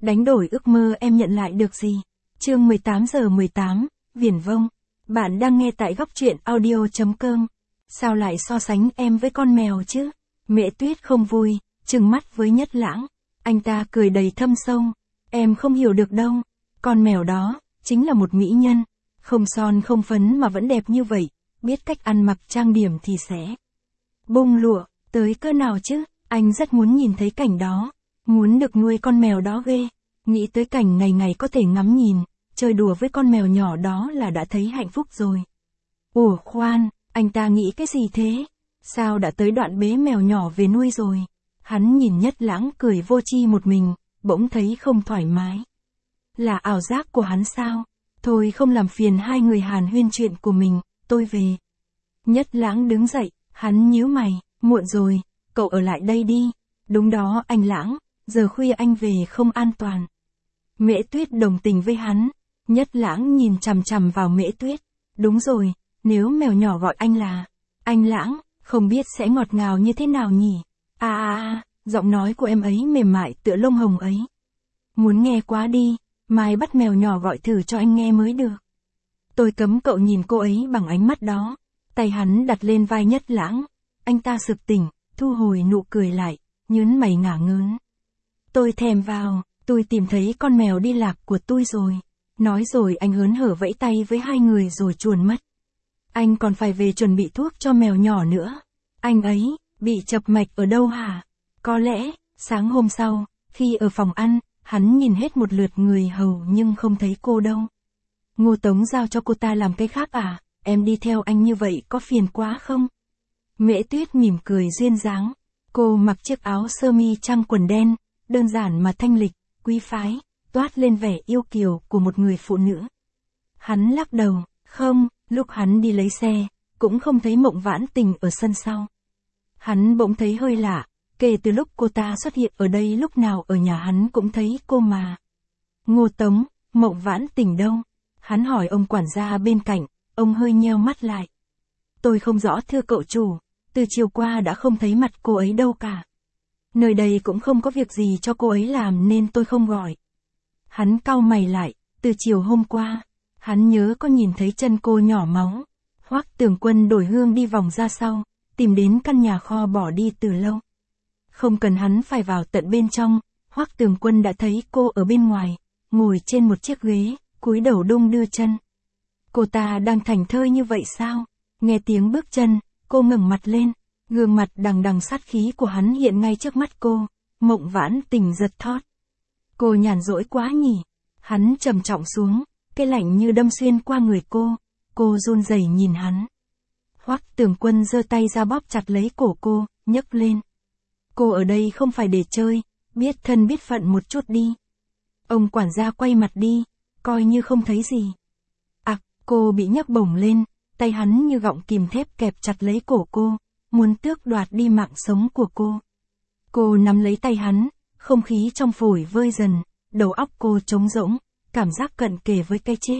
đánh đổi ước mơ em nhận lại được gì? Chương 18:18, Viển Vông. Bạn đang nghe tại góc truyện audio.com. Sao lại so sánh em với con mèo chứ? Mễ Tuyết không vui, trừng mắt với Nhất Lãng. Anh ta cười đầy thâm sâu. Em không hiểu được đâu. Con mèo đó, chính là một mỹ nhân. Không son không phấn mà vẫn đẹp như vậy. Biết cách ăn mặc trang điểm thì sẽ bông lụa, tới cỡ nào chứ? Anh rất muốn nhìn thấy cảnh đó. Muốn được nuôi con mèo đó ghê. Nghĩ tới cảnh ngày ngày có thể ngắm nhìn, chơi đùa với con mèo nhỏ đó là đã thấy hạnh phúc rồi. Ủa khoan, anh ta nghĩ cái gì thế? Sao đã tới đoạn bế mèo nhỏ về nuôi rồi? Hắn nhìn Nhất Lãng cười vô tri một mình, bỗng thấy không thoải mái. Là ảo giác của hắn sao? Thôi không làm phiền hai người hàn huyên chuyện của mình, tôi về. Nhất Lãng đứng dậy, hắn nhíu mày, muộn rồi, cậu ở lại đây đi. Đúng đó anh Lãng, giờ khuya anh về không an toàn. Mễ Tuyết đồng tình với hắn. Nhất Lãng nhìn chằm chằm vào Mễ Tuyết. Đúng rồi, nếu mèo nhỏ gọi anh là anh Lãng, không biết sẽ ngọt ngào như thế nào nhỉ? Giọng nói của em ấy mềm mại tựa lông hồng ấy. Muốn nghe quá đi, mai bắt mèo nhỏ gọi thử cho anh nghe mới được. Tôi cấm cậu nhìn cô ấy bằng ánh mắt đó. Tay hắn đặt lên vai Nhất Lãng. Anh ta sực tỉnh, thu hồi nụ cười lại, nhớn mày ngả ngớn. Tôi thèm vào, tôi tìm thấy con mèo đi lạc của tôi rồi. Nói rồi anh hớn hở vẫy tay với hai người rồi chuồn mất. Anh còn phải về chuẩn bị thuốc cho mèo nhỏ nữa. Anh ấy, bị chập mạch ở đâu hả? Có lẽ, sáng hôm sau, khi ở phòng ăn, hắn nhìn hết một lượt người hầu nhưng không thấy cô đâu. Ngô Tống giao cho cô ta làm cái khác à? Em đi theo anh như vậy có phiền quá không? Mễ Tuyết mỉm cười duyên dáng. Cô mặc chiếc áo sơ mi trăng quần đen, đơn giản mà thanh lịch, quý phái, toát lên vẻ yêu kiều của một người phụ nữ. Hắn lắc đầu, không, lúc hắn đi lấy xe, cũng không thấy Mộng Vãn Tình ở sân sau. Hắn bỗng thấy hơi lạ, kể từ lúc cô ta xuất hiện ở đây lúc nào ở nhà hắn cũng thấy cô mà. Ngô Tống, Mộng Vãn Tình đâu? Hắn hỏi ông quản gia bên cạnh, ông hơi nheo mắt lại. Tôi không rõ thưa cậu chủ, từ chiều qua đã không thấy mặt cô ấy đâu cả. Nơi đây cũng không có việc gì cho cô ấy làm nên tôi không gọi. Hắn cau mày lại, từ chiều hôm qua, hắn nhớ có nhìn thấy chân cô nhỏ máu. Hoắc Tường Quân đổi hương đi vòng ra sau, tìm đến căn nhà kho bỏ đi từ lâu. Không cần hắn phải vào tận bên trong, Hoắc Tường Quân đã thấy cô ở bên ngoài, ngồi trên một chiếc ghế, cúi đầu đung đưa chân. Cô ta đang thảnh thơi như vậy sao? Nghe tiếng bước chân, cô ngẩng mặt lên, gương mặt đằng đằng sát khí của hắn hiện ngay trước mắt cô. Mộng Vãn Tình giật thót. Cô nhàn rỗi quá nhỉ? Hắn trầm trọng xuống, cái lạnh như đâm xuyên qua người cô run rẩy nhìn hắn. Hoắc Tường Quân giơ tay ra bóp chặt lấy cổ cô, nhấc lên. Cô ở đây không phải để chơi, biết thân biết phận một chút đi. Ông quản gia quay mặt đi, coi như không thấy gì. Cô bị nhấc bổng lên, tay hắn như gọng kìm thép kẹp chặt lấy cổ cô, muốn tước đoạt đi mạng sống của cô. Cô nắm lấy tay hắn, không khí trong phổi vơi dần, đầu óc cô trống rỗng, cảm giác cận kề với cái chết.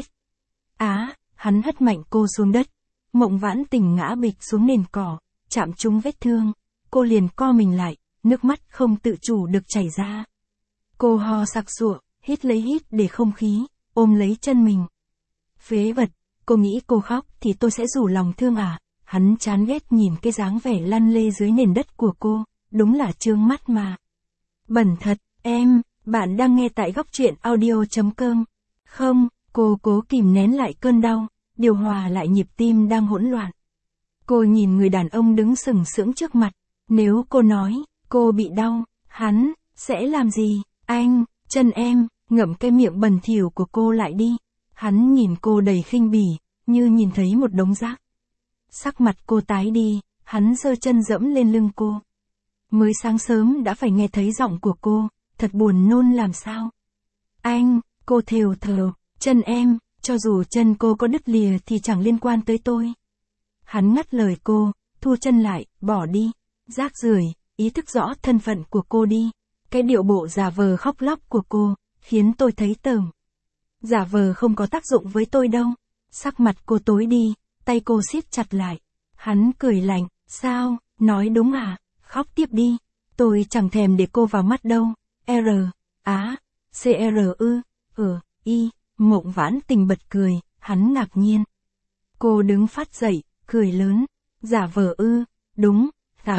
Hắn hất mạnh cô xuống đất. Mộng Vãn Tình ngã bịch xuống nền cỏ, chạm trúng vết thương. Cô liền co mình lại, nước mắt không tự chủ được chảy ra. Cô ho sặc sụa, hít lấy hít để không khí, ôm lấy chân mình. Phế vật, cô nghĩ cô khóc thì tôi sẽ rủ lòng thương à? Hắn chán ghét nhìn cái dáng vẻ lăn lê dưới nền đất của cô, đúng là trương mắt mà. Bẩn thật, bạn đang nghe tại góc truyện audio.com. Không, cô cố kìm nén lại cơn đau, điều hòa lại nhịp tim đang hỗn loạn. Cô nhìn người đàn ông đứng sừng sững trước mặt, nếu cô nói, cô bị đau, hắn sẽ làm gì? Chân em, ngậm cái miệng bẩn thỉu của cô lại đi. Hắn nhìn cô đầy khinh bỉ, như nhìn thấy một đống rác. Sắc mặt cô tái đi, hắn giơ chân dẫm lên lưng cô. Mới sáng sớm đã phải nghe thấy giọng của cô, thật buồn nôn làm sao. Cô thều thào, chân em, cho dù chân cô có đứt lìa thì chẳng liên quan tới tôi. Hắn ngắt lời cô, thu chân lại, bỏ đi. Rác rưởi, ý thức rõ thân phận của cô đi. Cái điệu bộ giả vờ khóc lóc của cô, khiến tôi thấy tởm. Giả vờ không có tác dụng với tôi đâu. Sắc mặt cô tối đi, tay cô siết chặt lại. Hắn cười lạnh, sao, nói đúng à, khóc tiếp đi. Tôi chẳng thèm để cô vào mắt đâu. I, Mộng Vãn Tình bật cười, hắn ngạc nhiên. Cô đứng phát dậy, cười lớn. Giả vờ ư, đúng, là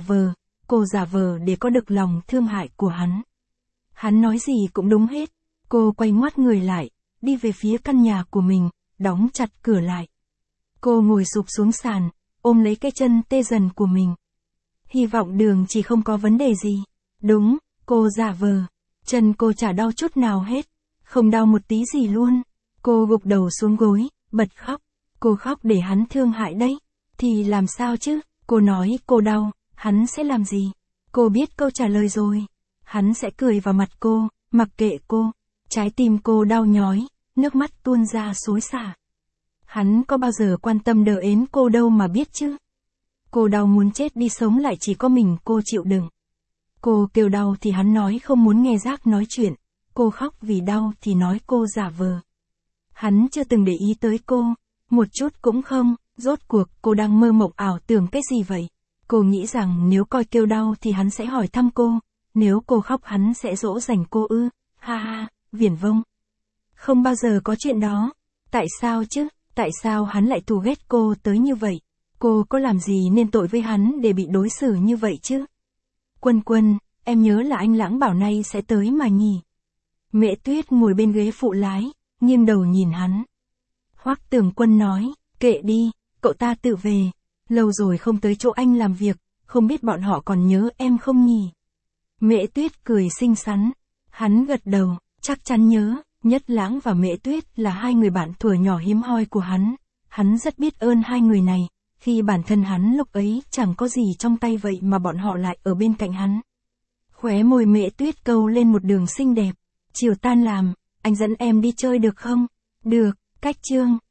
cô giả vờ để có được lòng thương hại của hắn. Hắn nói gì cũng đúng hết. Cô quay ngoắt người lại, đi về phía căn nhà của mình, đóng chặt cửa lại. Cô ngồi sụp xuống sàn, ôm lấy cái chân tê dần của mình. Hy vọng Đường chỉ không có vấn đề gì. Đúng, cô giả vờ. Chân cô chả đau chút nào hết. Không đau một tí gì luôn. Cô gục đầu xuống gối, bật khóc. Cô khóc để hắn thương hại đấy. Thì làm sao chứ? Cô nói cô đau, hắn sẽ làm gì? Cô biết câu trả lời rồi. Hắn sẽ cười vào mặt cô, mặc kệ cô. Trái tim cô đau nhói, nước mắt tuôn ra xối xả. Hắn có bao giờ quan tâm đờ ến cô đâu mà biết chứ? Cô đau muốn chết đi sống lại chỉ có mình cô chịu đựng. Cô kêu đau thì hắn nói không muốn nghe Giác nói chuyện. Cô khóc vì đau thì nói cô giả vờ. Hắn chưa từng để ý tới cô. Một chút cũng không, rốt cuộc cô đang mơ mộng ảo tưởng cái gì vậy? Cô nghĩ rằng nếu coi kêu đau thì hắn sẽ hỏi thăm cô. Nếu cô khóc hắn sẽ dỗ dành cô ư. Ha ha, viển vông. Không bao giờ có chuyện đó. Tại sao chứ? Tại sao hắn lại thù ghét cô tới như vậy? Cô có làm gì nên tội với hắn để bị đối xử như vậy chứ? Quân Quân, em nhớ là anh Lãng bảo nay sẽ tới mà nhỉ? Mẹ Tuyết ngồi bên ghế phụ lái, nghiêng đầu nhìn hắn. Hoắc Tường Quân nói, kệ đi, cậu ta tự về. Lâu rồi không tới chỗ anh làm việc, không biết bọn họ còn nhớ em không nhỉ? Mẹ Tuyết cười xinh xắn. Hắn gật đầu, chắc chắn nhớ. Nhất Lãng và Mẹ Tuyết là hai người bạn thuở nhỏ hiếm hoi của hắn. Hắn rất biết ơn hai người này, khi bản thân hắn lúc ấy chẳng có gì trong tay vậy mà bọn họ lại ở bên cạnh hắn. Khóe môi Mẹ Tuyết câu lên một đường xinh đẹp. Chiều tan làm, anh dẫn em đi chơi được không? Được, cách chương.